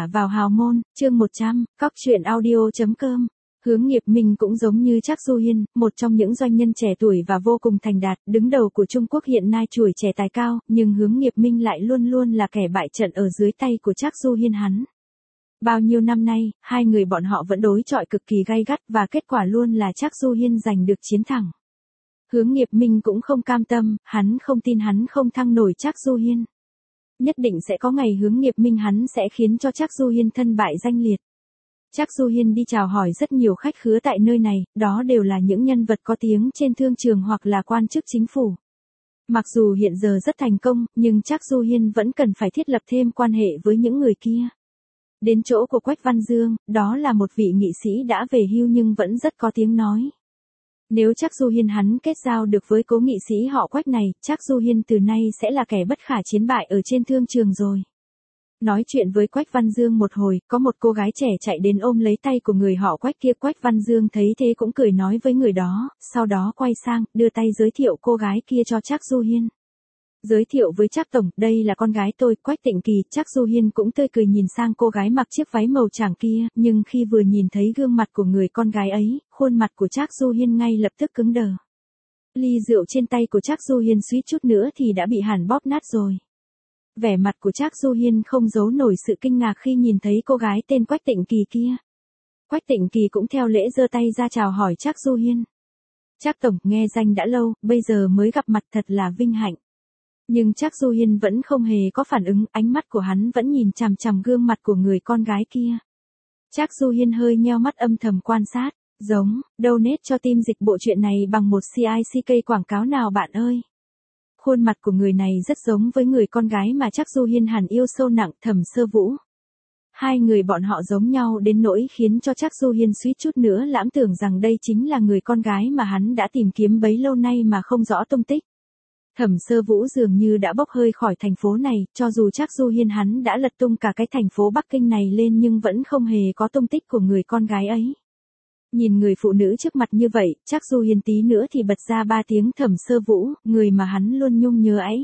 vào hào môn, chương 100, cóc truyện audio.com. Hướng Nghiệp Minh cũng giống như Trác Du Hiên, một trong những doanh nhân trẻ tuổi và vô cùng thành đạt, đứng đầu của Trung Quốc hiện nay chuỗi trẻ tài cao, nhưng Hướng Nghiệp Minh lại luôn luôn là kẻ bại trận ở dưới tay của Trác Du Hiên hắn. Bao nhiêu năm nay, hai người bọn họ vẫn đối chọi cực kỳ gay gắt và kết quả luôn là Trác Du Hiên giành được chiến thắng. Hướng Nghiệp Minh cũng không cam tâm, hắn không tin hắn không thăng nổi Trác Du Hiên. Nhất định sẽ có ngày Hướng Nghiệp Minh hắn sẽ khiến cho Trác Du Hiên thân bại danh liệt. Trác Du Hiên đi chào hỏi rất nhiều khách khứa tại nơi này, đó đều là những nhân vật có tiếng trên thương trường hoặc là quan chức chính phủ. Mặc dù hiện giờ rất thành công, nhưng Trác Du Hiên vẫn cần phải thiết lập thêm quan hệ với những người kia. Đến chỗ của Quách Văn Dương, đó là một vị nghị sĩ đã về hưu nhưng vẫn rất có tiếng nói. Nếu Trác Du Hiên hắn kết giao được với cố nghị sĩ họ Quách này, Trác Du Hiên từ nay sẽ là kẻ bất khả chiến bại ở trên thương trường rồi. Nói chuyện với Quách Văn Dương một hồi, có một cô gái trẻ chạy đến ôm lấy tay của người họ Quách kia. Quách Văn Dương thấy thế cũng cười nói với người đó, sau đó quay sang, đưa tay giới thiệu cô gái kia cho Trác Du Hiên. Giới thiệu với Trác tổng, đây là con gái tôi, Quách Tịnh Kỳ. Trác Du Hiên cũng tươi cười nhìn sang cô gái mặc chiếc váy màu trắng kia, nhưng khi vừa nhìn thấy gương mặt của người con gái ấy, khuôn mặt của Trác Du Hiên ngay lập tức cứng đờ. Ly rượu trên tay của Trác Du Hiên suýt chút nữa thì đã bị hàn bóp nát rồi. Vẻ mặt của Trác Du Hiên không giấu nổi sự kinh ngạc khi nhìn thấy cô gái tên Quách Tịnh Kỳ kia. Quách Tịnh Kỳ cũng theo lễ giơ tay ra chào hỏi Trác Du Hiên. Trác tổng, nghe danh đã lâu, bây giờ mới gặp mặt thật là vinh hạnh. Nhưng Trác Du Hiên vẫn không hề có phản ứng, ánh mắt của hắn vẫn nhìn chằm chằm gương mặt của người con gái kia. Trác Du Hiên hơi nheo mắt âm thầm quan sát, giống, donate cho team dịch bộ truyện này bằng một CICK quảng cáo nào bạn ơi. Khuôn mặt của người này rất giống với người con gái mà Trác Du Hiên hẳn yêu sâu nặng, Thẩm Sơ Vũ. Hai người bọn họ giống nhau đến nỗi khiến cho Trác Du Hiên suýt chút nữa lãm tưởng rằng đây chính là người con gái mà hắn đã tìm kiếm bấy lâu nay mà không rõ tung tích. Thẩm Sơ Vũ dường như đã bốc hơi khỏi thành phố này, cho dù Trác Du Hiên hắn đã lật tung cả cái thành phố Bắc Kinh này lên nhưng vẫn không hề có tung tích của người con gái ấy. Nhìn người phụ nữ trước mặt như vậy, Trác Du Hiên tí nữa thì bật ra ba tiếng Thẩm Sơ Vũ, người mà hắn luôn nhung nhớ ấy.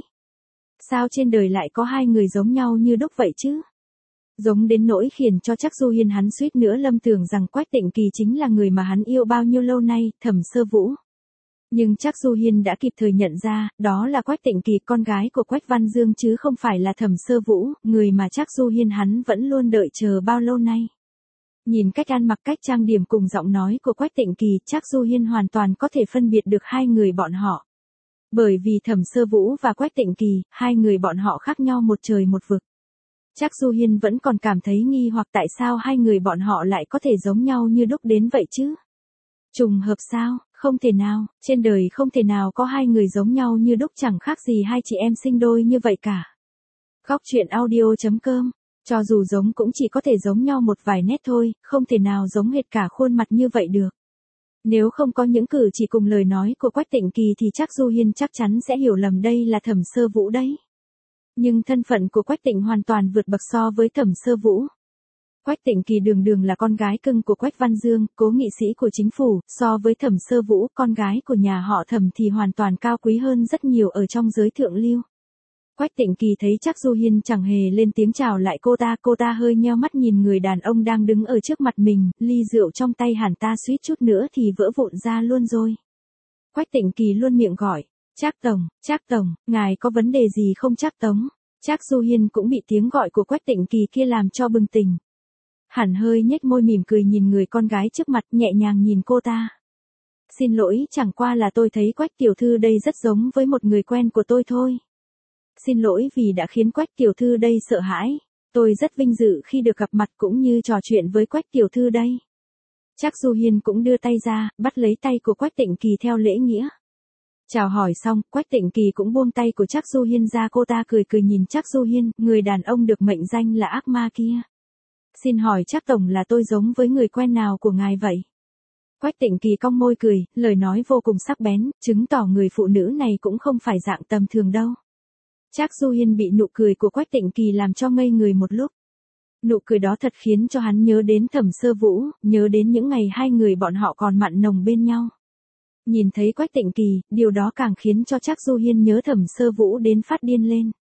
Sao trên đời lại có hai người giống nhau như đúc vậy chứ? Giống đến nỗi khiến cho Trác Du Hiên hắn suýt nữa lâm tưởng rằng Quách Tịnh Kỳ chính là người mà hắn yêu bao nhiêu lâu nay, Thẩm Sơ Vũ. Nhưng Trác Du Hiên đã kịp thời nhận ra, đó là Quách Tịnh Kỳ, con gái của Quách Văn Dương chứ không phải là Thẩm Sơ Vũ, người mà Trác Du Hiên hắn vẫn luôn đợi chờ bao lâu nay. Nhìn cách ăn mặc, cách trang điểm cùng giọng nói của Quách Tịnh Kỳ, Trác Du Hiên hoàn toàn có thể phân biệt được hai người bọn họ. Bởi vì Thẩm Sơ Vũ và Quách Tịnh Kỳ, hai người bọn họ khác nhau một trời một vực. Trác Du Hiên vẫn còn cảm thấy nghi hoặc tại sao hai người bọn họ lại có thể giống nhau như đúc đến vậy chứ? Trùng hợp sao? Không thể nào, trên đời không thể nào có hai người giống nhau như đúc, chẳng khác gì hai chị em sinh đôi như vậy cả. Cóc truyện audio.com. Cho dù giống cũng chỉ có thể giống nhau một vài nét thôi, không thể nào giống hệt cả khuôn mặt như vậy được. Nếu không có những cử chỉ cùng lời nói của Quách Tịnh Kỳ thì Trác Du Hiên chắc chắn sẽ hiểu lầm đây là Thẩm Sơ Vũ đấy. Nhưng thân phận của Quách Tịnh hoàn toàn vượt bậc so với Thẩm Sơ Vũ. Quách Tịnh Kỳ đường đường là con gái cưng của Quách Văn Dương, cố nghị sĩ của chính phủ, so với Thẩm Sơ Vũ, con gái của nhà họ Thẩm thì hoàn toàn cao quý hơn rất nhiều ở trong giới thượng lưu. Quách Tịnh Kỳ thấy Trác Du Hiên chẳng hề lên tiếng chào lại cô ta hơi nheo mắt nhìn người đàn ông đang đứng ở trước mặt mình, ly rượu trong tay hẳn ta suýt chút nữa thì vỡ vụn ra luôn rồi. Quách Tịnh Kỳ luôn miệng gọi, Trác tổng, ngài có vấn đề gì không Trác tổng? Trác Du Hiên cũng bị tiếng gọi của Quách Tịnh Kỳ kia làm cho bừng tỉnh. Hẳn hơi nhếch môi mỉm cười nhìn người con gái trước mặt, nhẹ nhàng nhìn cô ta. Xin lỗi, chẳng qua là tôi thấy Quách tiểu thư đây rất giống với một người quen của tôi thôi. Xin lỗi vì đã khiến Quách tiểu thư đây sợ hãi. Tôi rất vinh dự khi được gặp mặt cũng như trò chuyện với Quách tiểu thư đây. Trác Du Hiên cũng đưa tay ra, bắt lấy tay của Quách Tịnh Kỳ theo lễ nghĩa. Chào hỏi xong, Quách Tịnh Kỳ cũng buông tay của Trác Du Hiên ra, cô ta cười cười nhìn Trác Du Hiên, người đàn ông được mệnh danh là ác ma kia. Xin hỏi Trác tổng là tôi giống với người quen nào của ngài vậy? Quách Tịnh Kỳ cong môi cười, lời nói vô cùng sắc bén, chứng tỏ người phụ nữ này cũng không phải dạng tầm thường đâu. Trác Du Hiên bị nụ cười của Quách Tịnh Kỳ làm cho ngây người một lúc. Nụ cười đó thật khiến cho hắn nhớ đến Thẩm Sơ Vũ, nhớ đến những ngày hai người bọn họ còn mặn nồng bên nhau. Nhìn thấy Quách Tịnh Kỳ, điều đó càng khiến cho Trác Du Hiên nhớ Thẩm Sơ Vũ đến phát điên lên.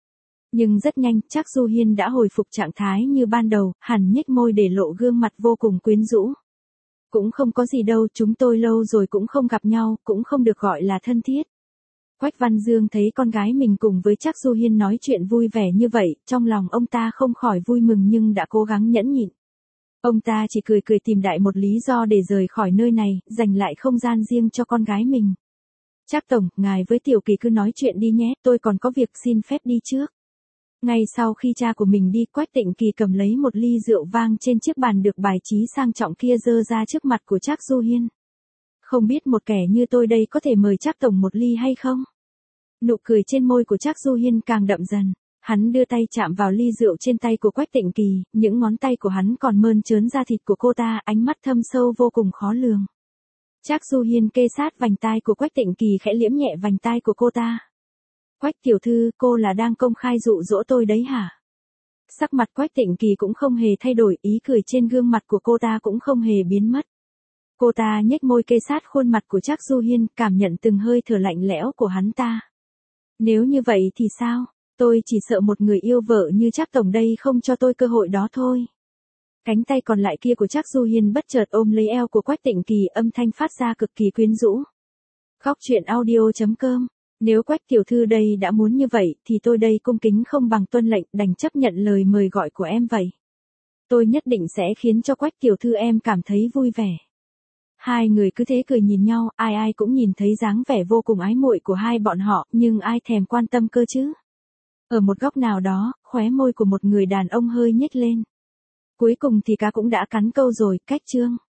Nhưng rất nhanh, Trác Du Hiên đã hồi phục trạng thái như ban đầu, hẳn nhếch môi để lộ gương mặt vô cùng quyến rũ. Cũng không có gì đâu, chúng tôi lâu rồi cũng không gặp nhau, cũng không được gọi là thân thiết. Quách Văn Dương thấy con gái mình cùng với Trác Du Hiên nói chuyện vui vẻ như vậy, trong lòng ông ta không khỏi vui mừng nhưng đã cố gắng nhẫn nhịn. Ông ta chỉ cười cười tìm đại một lý do để rời khỏi nơi này, dành lại không gian riêng cho con gái mình. Trác tổng, ngài với Tiểu Kỳ cứ nói chuyện đi nhé, tôi còn có việc xin phép đi trước. Ngay sau khi cha của mình đi, Quách Tịnh Kỳ cầm lấy một ly rượu vang trên chiếc bàn được bài trí sang trọng kia dơ ra trước mặt của Trác Du Hiên. Không biết một kẻ như tôi đây có thể mời Trác tổng một ly hay không? Nụ cười trên môi của Trác Du Hiên càng đậm dần. Hắn đưa tay chạm vào ly rượu trên tay của Quách Tịnh Kỳ, những ngón tay của hắn còn mơn trớn da thịt của cô ta, ánh mắt thâm sâu vô cùng khó lường. Trác Du Hiên kê sát vành tai của Quách Tịnh Kỳ khẽ liếm nhẹ vành tai của cô ta. Quách tiểu thư, cô là đang công khai dụ dỗ tôi đấy hả? Sắc mặt Quách Tịnh Kỳ cũng không hề thay đổi, ý cười trên gương mặt của cô ta cũng không hề biến mất. Cô ta nhếch môi kê sát khuôn mặt của Trác Du Hiên, cảm nhận từng hơi thở lạnh lẽo của hắn ta. Nếu như vậy thì sao? Tôi chỉ sợ một người yêu vợ như Trác tổng đây không cho tôi cơ hội đó thôi. Cánh tay còn lại kia của Trác Du Hiên bất chợt ôm lấy eo của Quách Tịnh Kỳ, âm thanh phát ra cực kỳ quyến rũ. Khóc chuyện audio.com. Nếu Quách tiểu thư đây đã muốn như vậy, thì tôi đây cung kính không bằng tuân lệnh, đành chấp nhận lời mời gọi của em vậy. Tôi nhất định sẽ khiến cho Quách tiểu thư em cảm thấy vui vẻ. Hai người cứ thế cười nhìn nhau, ai ai cũng nhìn thấy dáng vẻ vô cùng ái muội của hai bọn họ, nhưng ai thèm quan tâm cơ chứ. Ở một góc nào đó, khóe môi của một người đàn ông hơi nhếch lên. Cuối cùng thì cá cũng đã cắn câu rồi, cách chương.